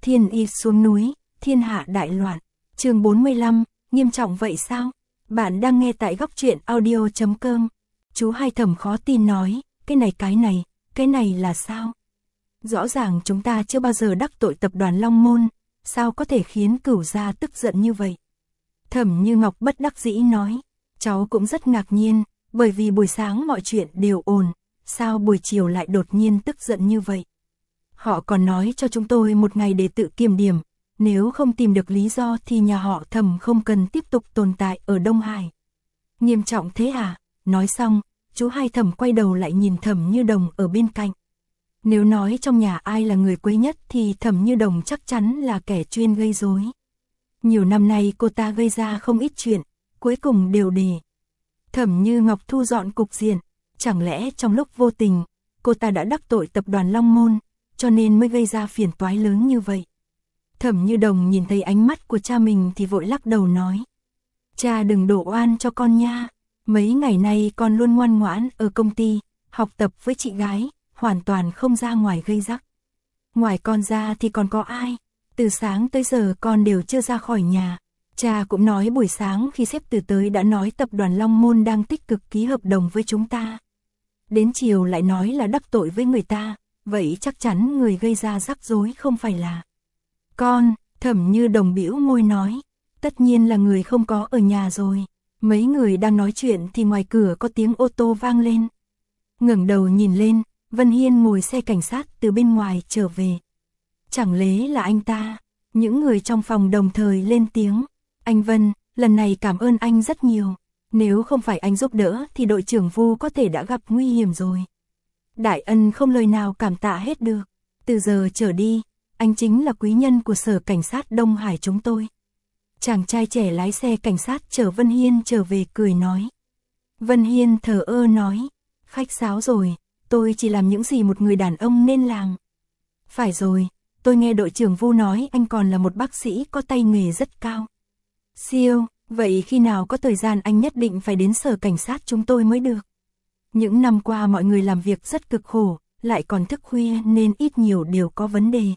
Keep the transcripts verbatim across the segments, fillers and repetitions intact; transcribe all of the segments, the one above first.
Thiên Y xuống núi, thiên hạ đại loạn. Chương bốn mươi lăm, nghiêm trọng vậy sao? Bạn đang nghe tại góc truyện audio chấm com. Chú Hai Thẩm khó tin nói, cái này cái này, cái này là sao? Rõ ràng chúng ta chưa bao giờ đắc tội tập đoàn Long Môn, sao có thể khiến Cửu gia tức giận như vậy? Thẩm Như Ngọc bất đắc dĩ nói, cháu cũng rất ngạc nhiên, bởi vì buổi sáng mọi chuyện đều ổn, sao buổi chiều lại đột nhiên tức giận như vậy? Họ còn nói cho chúng tôi một ngày để tự kiểm điểm, nếu không tìm được lý do thì nhà họ Thẩm không cần tiếp tục tồn tại ở Đông Hải. Nghiêm trọng thế à? Nói xong, chú Hai Thẩm quay đầu lại nhìn Thẩm Như Đồng ở bên cạnh. Nếu nói trong nhà ai là người quấy nhất thì Thẩm Như Đồng chắc chắn là kẻ chuyên gây rối. Nhiều năm nay cô ta gây ra không ít chuyện, cuối cùng đều đề. Thẩm Như Ngọc thu dọn cục diện, chẳng lẽ trong lúc vô tình, cô ta đã đắc tội tập đoàn Long Môn, cho nên mới gây ra phiền toái lớn như vậy. Thẩm Như Đồng nhìn thấy ánh mắt của cha mình thì vội lắc đầu nói. Cha đừng đổ oan cho con nha, mấy ngày nay con luôn ngoan ngoãn ở công ty, học tập với chị gái, hoàn toàn không ra ngoài gây rắc. Ngoài con ra thì còn có ai? Từ sáng tới giờ con đều chưa ra khỏi nhà. Cha cũng nói buổi sáng khi sếp Từ tới đã nói tập đoàn Long Môn đang tích cực ký hợp đồng với chúng ta. Đến chiều lại nói là đắc tội với người ta, vậy chắc chắn người gây ra rắc rối không phải là con. Thẩm Như Đồng bĩu môi nói, tất nhiên là người không có ở nhà rồi. Mấy người đang nói chuyện thì ngoài cửa có tiếng ô tô vang lên. Ngẩng đầu nhìn lên, Vân Hiên ngồi xe cảnh sát từ bên ngoài trở về. Chẳng lẽ là anh ta? Những người trong phòng đồng thời lên tiếng. Anh Vân, lần này cảm ơn anh rất nhiều. Nếu không phải anh giúp đỡ thì đội trưởng Vu có thể đã gặp nguy hiểm rồi. Đại ân không lời nào cảm tạ hết được. Từ giờ trở đi, anh chính là quý nhân của sở cảnh sát Đông Hải chúng tôi. Chàng trai trẻ lái xe cảnh sát chở Vân Hiên trở về cười nói. Vân Hiên thờ ơ nói, khách sáo rồi, tôi chỉ làm những gì một người đàn ông nên làm. Phải rồi, tôi nghe đội trưởng Vu nói anh còn là một bác sĩ có tay nghề rất cao. Siêu, vậy khi nào có thời gian anh nhất định phải đến sở cảnh sát chúng tôi mới được. Những năm qua mọi người làm việc rất cực khổ, lại còn thức khuya nên ít nhiều đều có vấn đề.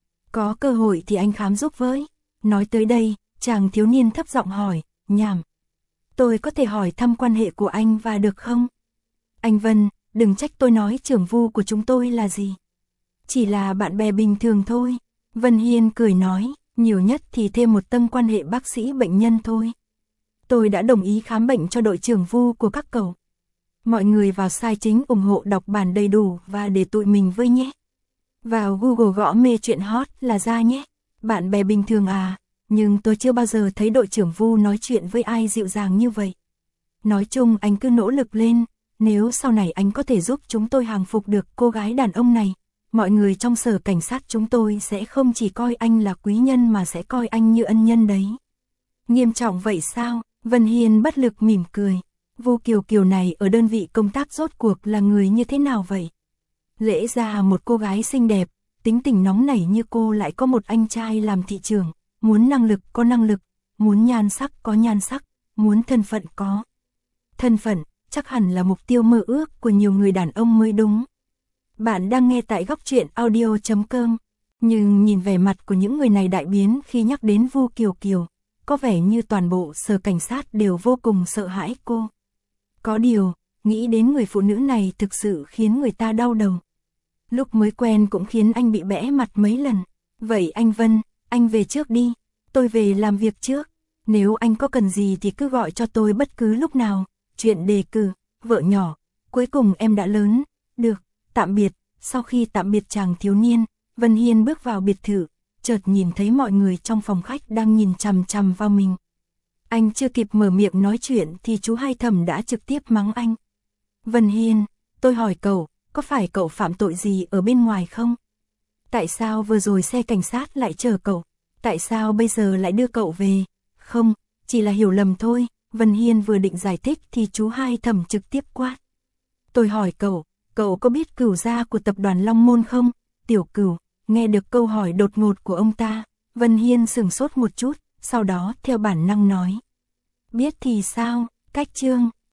Có cơ hội thì anh khám giúp với. Nói tới đây, chàng thiếu niên thấp giọng hỏi, nhảm. Tôi có thể hỏi thăm quan hệ của anh và được không? Anh Vân, đừng trách tôi nói trưởng Vu của chúng tôi là gì. Chỉ là bạn bè bình thường thôi. Vân Hiên cười nói, nhiều nhất thì thêm một tầng quan hệ bác sĩ bệnh nhân thôi. Tôi đã đồng ý khám bệnh cho đội trưởng Vu của các cậu. Mọi người vào site chính ủng hộ đọc bản đầy đủ và để tụi mình với nhé. Vào Google gõ mê chuyện hot là ra nhé. Bạn bè bình thường à, nhưng tôi chưa bao giờ thấy đội trưởng Vu nói chuyện với ai dịu dàng như vậy. Nói chung anh cứ nỗ lực lên, nếu sau này anh có thể giúp chúng tôi hàng phục được cô gái đàn ông này, mọi người trong sở cảnh sát chúng tôi sẽ không chỉ coi anh là quý nhân mà sẽ coi anh như ân nhân đấy. Nghiêm trọng vậy sao? Vân Hiên bất lực mỉm cười. Vu Kiều Kiều này ở đơn vị công tác rốt cuộc là người như thế nào vậy? Lẽ ra một cô gái xinh đẹp, tính tình nóng nảy như cô lại có một anh trai làm thị trưởng, muốn năng lực có năng lực, muốn nhan sắc có nhan sắc, muốn thân phận có thân phận, chắc hẳn là mục tiêu mơ ước của nhiều người đàn ông mới đúng. Bạn đang nghe tại góc truyện audio chấm com, nhưng nhìn vẻ mặt của những người này đại biến khi nhắc đến Vu Kiều Kiều, có vẻ như toàn bộ sở cảnh sát đều vô cùng sợ hãi cô. Có điều, nghĩ đến người phụ nữ này thực sự khiến người ta đau đầu. Lúc mới quen cũng khiến anh bị bẽ mặt mấy lần. Vậy anh Vân, anh về trước đi, tôi về làm việc trước. Nếu anh có cần gì thì cứ gọi cho tôi bất cứ lúc nào. Chuyện đề cử, vợ nhỏ, cuối cùng em đã lớn. Được, tạm biệt. Sau khi tạm biệt chàng thiếu niên, Vân Hiên bước vào biệt thự, chợt nhìn thấy mọi người trong phòng khách đang nhìn chằm chằm vào mình. Anh chưa kịp mở miệng nói chuyện thì chú Hai Thẩm đã trực tiếp mắng anh. Vân Hiên, tôi hỏi cậu, có phải cậu phạm tội gì ở bên ngoài không? Tại sao vừa rồi xe cảnh sát lại chờ cậu? Tại sao bây giờ lại đưa cậu về? Không, chỉ là hiểu lầm thôi. Vân Hiên vừa định giải thích thì chú Hai Thẩm trực tiếp quát. Tôi hỏi cậu, cậu có biết Cửu gia của tập đoàn Long Môn không? Tiểu Cửu, nghe được câu hỏi đột ngột của ông ta, Vân Hiên sửng sốt một chút, sau đó theo bản năng nói. Biết thì sao, cách chương.